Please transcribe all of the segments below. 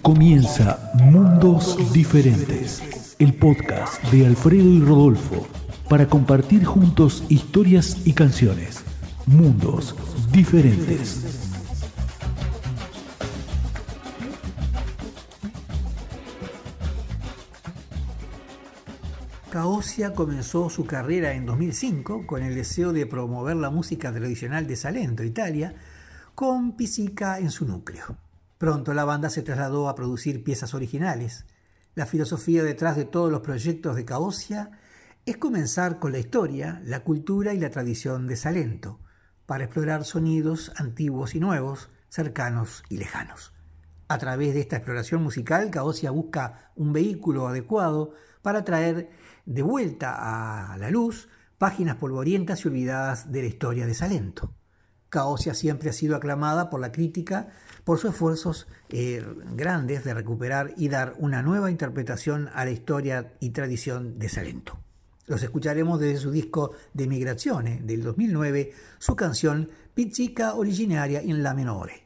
Comienza Mundos Diferentes, el podcast de Alfredo y Rodolfo, para compartir juntos historias y canciones. Mundos Diferentes. Caosia comenzó su carrera en 2005 con el deseo de promover la música tradicional de Salento, Italia, con Pizzica en su núcleo. Pronto la banda se trasladó a producir piezas originales. La filosofía detrás de todos los proyectos de Caosia es comenzar con la historia, la cultura y la tradición de Salento, para explorar sonidos antiguos y nuevos, cercanos y lejanos. A través de esta exploración musical, Caosia busca un vehículo adecuado para traer de vuelta a la luz páginas polvorientas y olvidadas de la historia de Salento. Caosia siempre ha sido aclamada por la crítica por sus esfuerzos grandes de recuperar y dar una nueva interpretación a la historia y tradición de Salento. Los escucharemos desde su disco De Migrazione del 2009, su canción Pizzica originaria in La minore.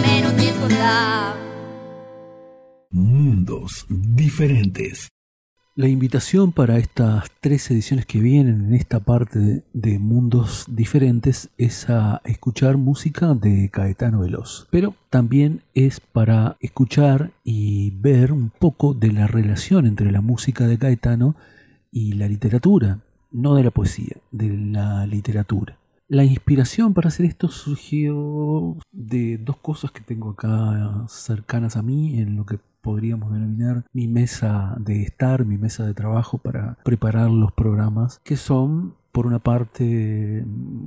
Mundos Diferentes. La invitación para estas 3 ediciones que vienen en esta parte de Mundos Diferentes es a escuchar música de Caetano Veloso, pero también es para escuchar y ver un poco de la relación entre la música de Caetano y la literatura, no de la poesía, de la literatura. La inspiración para hacer esto surgió de 2 cosas que tengo acá cercanas a mí, en lo que podríamos denominar mi mesa de estar, mi mesa de trabajo para preparar los programas, que son, por una parte,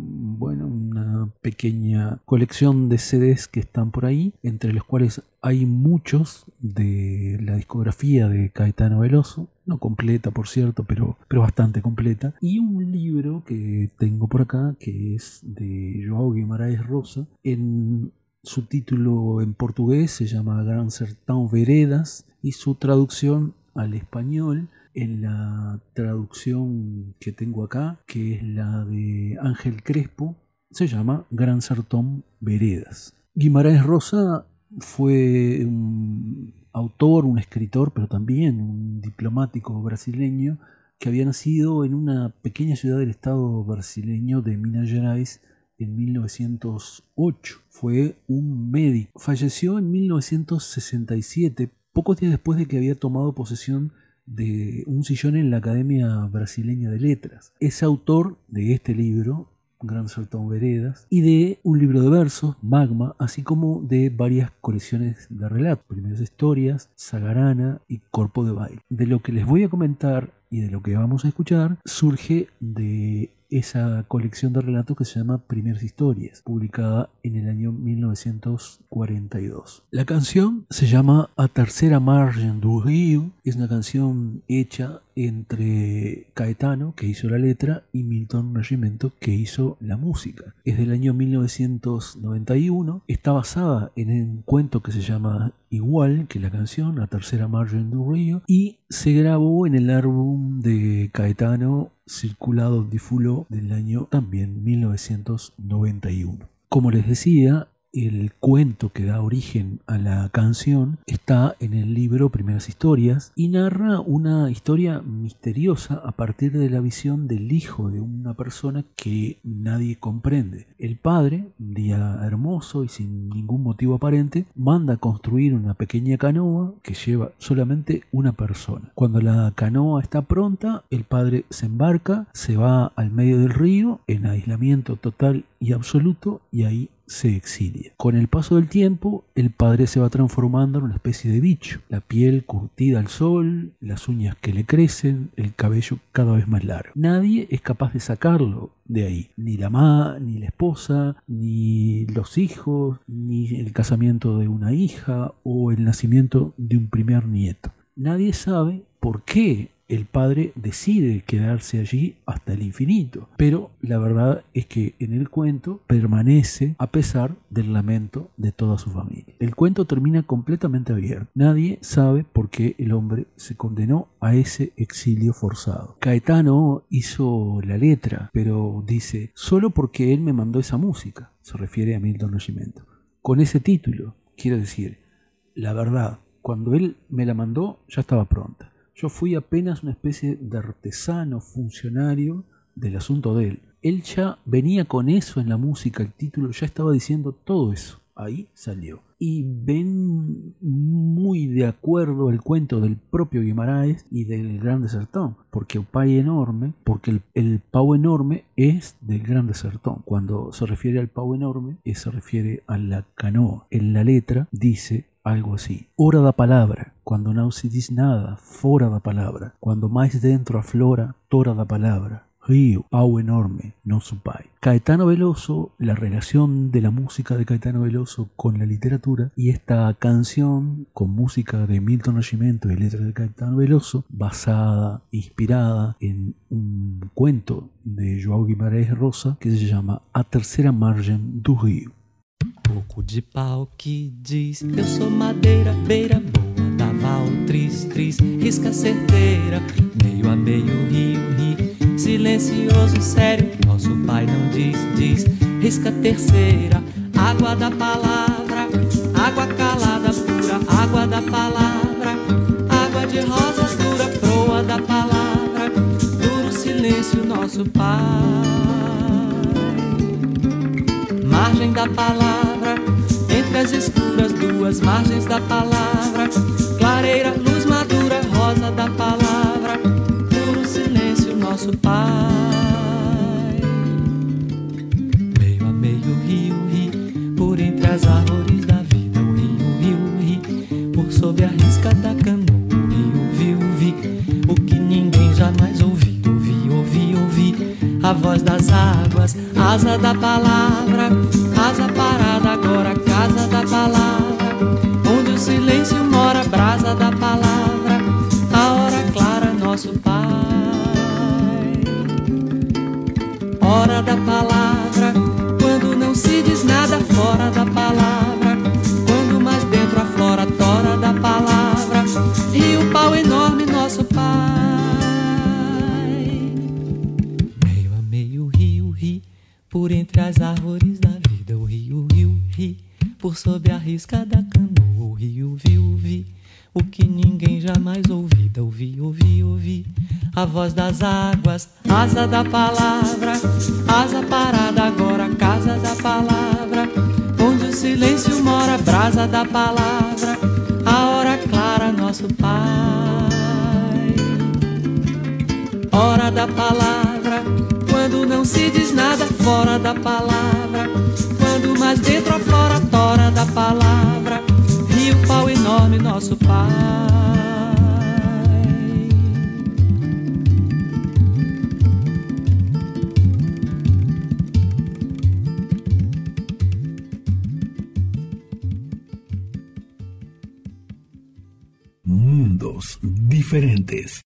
una pequeña colección de CDs que están por ahí, entre los cuales hay muchos de la discografía de Caetano Veloso, no completa por cierto, pero bastante completa, y un libro que tengo por acá que es de João Guimarães Rosa. Su título en portugués se llama Gran Sertão Veredas y su traducción al español, en la traducción que tengo acá, que es la de Ángel Crespo, se llama Gran Sertão Veredas. Guimarães Rosa fue un autor, un escritor, pero también un diplomático brasileño que había nacido en una pequeña ciudad del estado brasileño de Minas Gerais en 1908. Fue un médico. Falleció en 1967, pocos días después de que había tomado posesión de un sillón en la Academia Brasileña de Letras. Es autor de este libro, Gran Sertão Veredas, y de un libro de versos, Magma, así como de varias colecciones de relatos, Primeras Historias, Sagarana y Corpo de Baile. De lo que les voy a comentar y de lo que vamos a escuchar surge de esa colección de relatos que se llama Primeras Historias, publicada en el año 1942. La canción se llama A Terceira Margem do Rio, es una canción hecha entre Caetano, que hizo la letra, y Milton Nascimento, que hizo la música. Es del año 1991, está basada en un cuento que se llama igual que la canción, A Terceira Margem do Rio, y se grabó en el álbum de Caetano Circulado di Fulô del año también 1991. Como les decía, el cuento que da origen a la canción está en el libro Primeras Historias y narra una historia misteriosa a partir de la visión del hijo de una persona que nadie comprende. El padre, un día hermoso y sin ningún motivo aparente, manda a construir una pequeña canoa que lleva solamente una persona. Cuando la canoa está pronta, el padre se embarca, se va al medio del río en aislamiento total y absoluto, y ahí se exilia. Con el paso del tiempo, el padre se va transformando en una especie de bicho. La piel curtida al sol, las uñas que le crecen, el cabello cada vez más largo. Nadie es capaz de sacarlo de ahí. Ni la mamá, ni la esposa, ni los hijos, ni el casamiento de una hija o el nacimiento de un primer nieto. Nadie sabe por qué el padre decide quedarse allí hasta el infinito, pero la verdad es que en el cuento permanece a pesar del lamento de toda su familia. El cuento termina completamente abierto. Nadie sabe por qué el hombre se condenó a ese exilio forzado. Caetano hizo la letra, pero dice, solo porque él me mandó esa música, se refiere a Milton Nascimento. Con ese título, quiero decir, la verdad, cuando él me la mandó ya estaba pronta. Yo fui apenas una especie de artesano funcionario del asunto de él. Él ya venía con eso en la música, el título ya estaba diciendo todo eso. Ahí salió. Y ven muy de acuerdo el cuento del propio Guimarães y del Grande Sertão, porque el pau enorme es del Grande Sertão. Cuando se refiere al pau enorme, se refiere a la canoa. En la letra dice algo así: hora da palavra, quando não se diz nada, fora da palavra, quando mais dentro aflora, tora da palavra, río, pau enorme, nosso pai. Caetano Veloso, la relación de la música de Caetano Veloso con la literatura, y esta canción con música de Milton Nascimento y letras de Caetano Veloso, basada, inspirada en un cuento de João Guimarães Rosa que se llama A Terceira Margem do Rio. Pouco de pau que diz, eu sou madeira, beira boa, daval, tris, tris, risca certeira, meio a meio, rio, ri, silencioso, sério, nosso pai não diz, diz, risca terceira, água da palavra, água calada pura, água da palavra, água de rosas dura, proa da palavra. nosso Pai. Margem da palavra, entre as escuras duas margens da palavra, clareira, luz madura, rosa da palavra, puro silêncio nosso Pai. Meio a meio rio, ri, por entre as árvores da vida, o rio, ri, por sob a risca da canoa, o rio, vi, o que ninguém jamais ouviu, ouvi, a voz das águas, asa da palavra, asa parada agora, casa da palavra, onde o silêncio mora, brasa da palavra, a hora clara, nosso Pai. Hora da palavra, quando não se diz nada fora da palavra, quando mais dentro aflora, tora da palavra, rio, pau enorme, nosso Pai. Por entre as árvores da vida, o rio, ri, por sob a risca da canoa, o rio, vi, o que ninguém jamais ouvida, ouvi, a voz das águas, asa da palavra, asa parada agora, casa da palavra, onde o silêncio mora, brasa da palavra, a hora clara, nosso Pai. Hora da palavra, quando não se diz nada fora da palavra, quando mais dentro aflora, tora da palavra, rio, pau enorme, nosso Pai. Mundos diferentes.